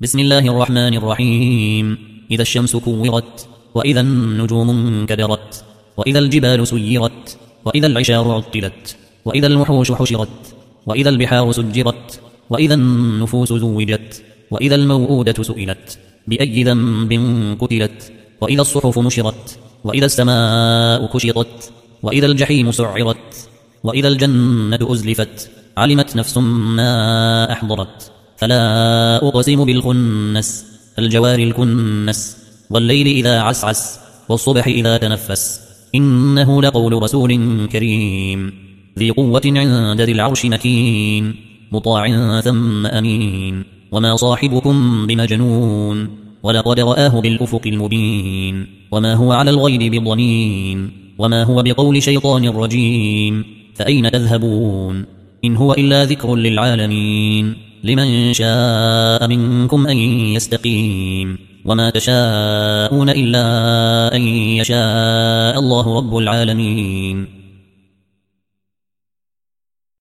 بسم الله الرحمن الرحيم. إذا الشمس كورت، وإذا النجوم انكدرت، وإذا الجبال سيرت، وإذا العشار عطلت، وإذا الوحوش حشرت، وإذا البحار سجرت، وإذا النفوس زوجت، وإذا الموءودة سئلت بأي ذنب قتلت، وإذا الصحف نشرت، وإذا السماء كشطت، وإذا الجحيم سعرت، وإذا الجنة أزلفت، علمت نفس ما أحضرت. فلا أقسم بالخنس، الجوار الكنس، والليل إذا عسعس، والصبح إذا تنفس، إنه لقول رسول كريم ذي قوة عند ذي العرش مكين، مطاع ثم أمين. وما صاحبكم بمجنون، ولقد رآه بالأفق المبين، وما هو على الغيب بضنين، وما هو بقول شيطان رجيم. فأين تذهبون؟ إن هو إلا ذكر للعالمين، لمن شاء منكم أن يستقيم، وما تشاءون إلا أن يشاء الله رب العالمين.